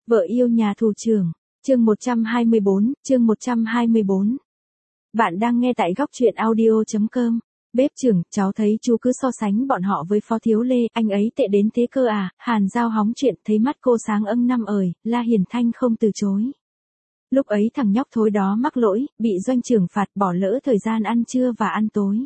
Vợ yêu nhà thủ trưởng, chương 124. Bạn đang nghe tại góc truyện audio.com. Bếp trưởng, cháu thấy chú cứ so sánh bọn họ với Phó Thiếu Lê, anh ấy tệ đến thế cơ à? Hàn Giao hóng chuyện, thấy mắt cô sáng năm ời, La Hiền Thanh không từ chối. Lúc ấy thằng nhóc thối đó mắc lỗi, bị doanh trưởng phạt bỏ lỡ thời gian ăn trưa và ăn tối.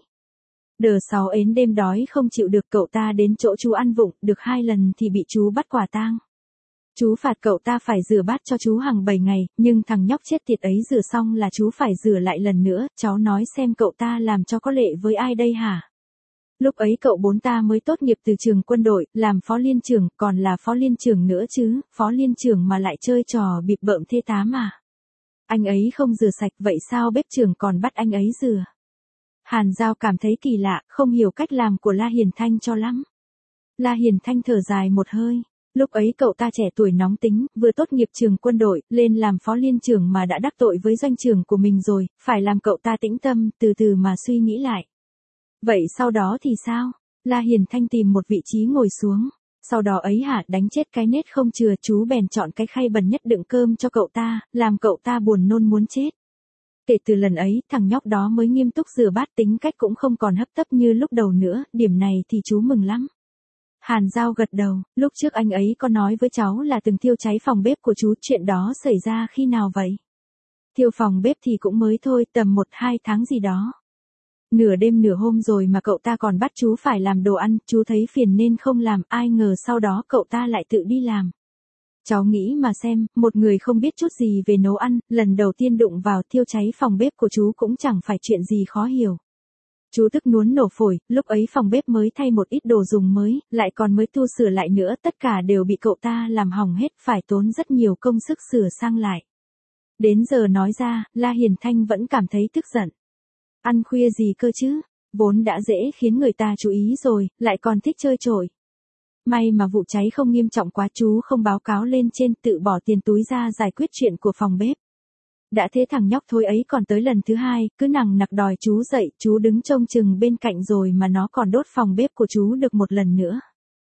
Đờ 6 ến đêm đói không chịu được, cậu ta đến chỗ chú ăn vụng, được 2 lần thì bị chú bắt quả tang. Chú phạt cậu ta phải rửa bát cho chú hàng 7 ngày, nhưng thằng nhóc chết tiệt ấy rửa xong là chú phải rửa lại lần nữa, cháu nói xem cậu ta làm cho có lệ với ai đây hả? Lúc ấy cậu bốn ta mới tốt nghiệp từ trường quân đội, làm phó liên trưởng, còn là phó liên trưởng nữa chứ, phó liên trưởng mà lại chơi trò bịp bợm thê tám à? Anh ấy không rửa sạch, vậy sao bếp trưởng còn bắt anh ấy rửa? Hàn Giao cảm thấy kỳ lạ, không hiểu cách làm của La Hiền Thanh cho lắm. La Hiền Thanh thở dài một hơi. Lúc ấy cậu ta trẻ tuổi nóng tính, vừa tốt nghiệp trường quân đội, lên làm phó liên trưởng mà đã đắc tội với doanh trưởng của mình rồi, phải làm cậu ta tĩnh tâm, từ từ mà suy nghĩ lại. Vậy sau đó thì sao? La Hiền Thanh tìm một vị trí ngồi xuống. Sau đó ấy hả, đánh chết cái nết không chừa, chú bèn chọn cái khay bẩn nhất đựng cơm cho cậu ta, làm cậu ta buồn nôn muốn chết. Kể từ lần ấy, thằng nhóc đó mới nghiêm túc rửa bát, tính cách cũng không còn hấp tấp như lúc đầu nữa, điểm này thì chú mừng lắm. Hàn Giao gật đầu, lúc trước anh ấy có nói với cháu là từng thiêu cháy phòng bếp của chú, chuyện đó xảy ra khi nào vậy? Thiêu phòng bếp thì cũng mới thôi, tầm 1-2 tháng gì đó. Nửa đêm nửa hôm rồi mà cậu ta còn bắt chú phải làm đồ ăn, chú thấy phiền nên không làm, ai ngờ sau đó cậu ta lại tự đi làm. Cháu nghĩ mà xem, một người không biết chút gì về nấu ăn, lần đầu tiên đụng vào thiêu cháy phòng bếp của chú cũng chẳng phải chuyện gì khó hiểu. Chú tức nuốt nổ phổi, lúc ấy phòng bếp mới thay một ít đồ dùng mới, lại còn mới tu sửa lại nữa, tất cả đều bị cậu ta làm hỏng hết, phải tốn rất nhiều công sức sửa sang lại. Đến giờ nói ra, La Hiền Thanh vẫn cảm thấy tức giận. Ăn khuya gì cơ chứ, vốn đã dễ khiến người ta chú ý rồi, lại còn thích chơi chổi. May mà vụ cháy không nghiêm trọng quá, chú không báo cáo lên trên, tự bỏ tiền túi ra giải quyết chuyện của phòng bếp. Đã thế thằng nhóc thối ấy còn tới lần thứ 2, cứ nằng nặc đòi chú dậy, chú đứng trông chừng bên cạnh rồi mà nó còn đốt phòng bếp của chú được một lần nữa.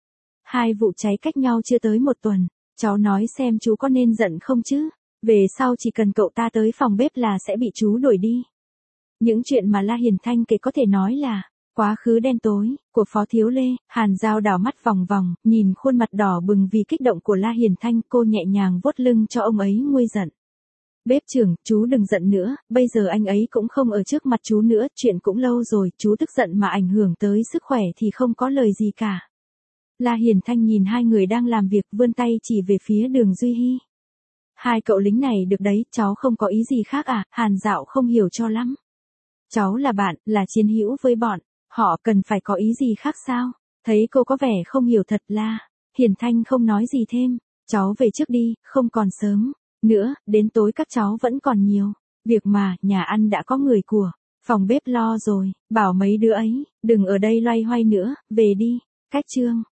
2 vụ cháy cách nhau chưa tới 1 tuần, cháu nói xem chú có nên giận không chứ, về sau chỉ cần cậu ta tới phòng bếp là sẽ bị chú đuổi đi. Những chuyện mà La Hiền Thanh kể có thể nói là quá khứ đen tối của Phó Thiếu Lê. Hàn Giao đảo mắt vòng vòng, nhìn khuôn mặt đỏ bừng vì kích động của La Hiền Thanh, cô nhẹ nhàng vuốt lưng cho ông ấy nguôi giận. Bếp trưởng, chú đừng giận nữa, bây giờ anh ấy cũng không ở trước mặt chú nữa, chuyện cũng lâu rồi, chú tức giận mà ảnh hưởng tới sức khỏe thì không có lời gì cả. La Hiền Thanh nhìn 2 người đang làm việc, vươn tay chỉ về phía Đường Duy Hy. 2 cậu lính này được đấy, cháu không có ý gì khác à? Hàn Dạo không hiểu cho lắm. Cháu là bạn, là chiến hữu với bọn họ, cần phải có ý gì khác sao? Thấy cô có vẻ không hiểu thật. La Hiền Thanh không nói gì thêm. Cháu về trước đi, không còn sớm nữa, đến tối các cháu vẫn còn nhiều việc mà, nhà ăn đã có người của phòng bếp lo rồi, bảo mấy đứa ấy đừng ở đây loay hoay nữa, về đi. Cách chương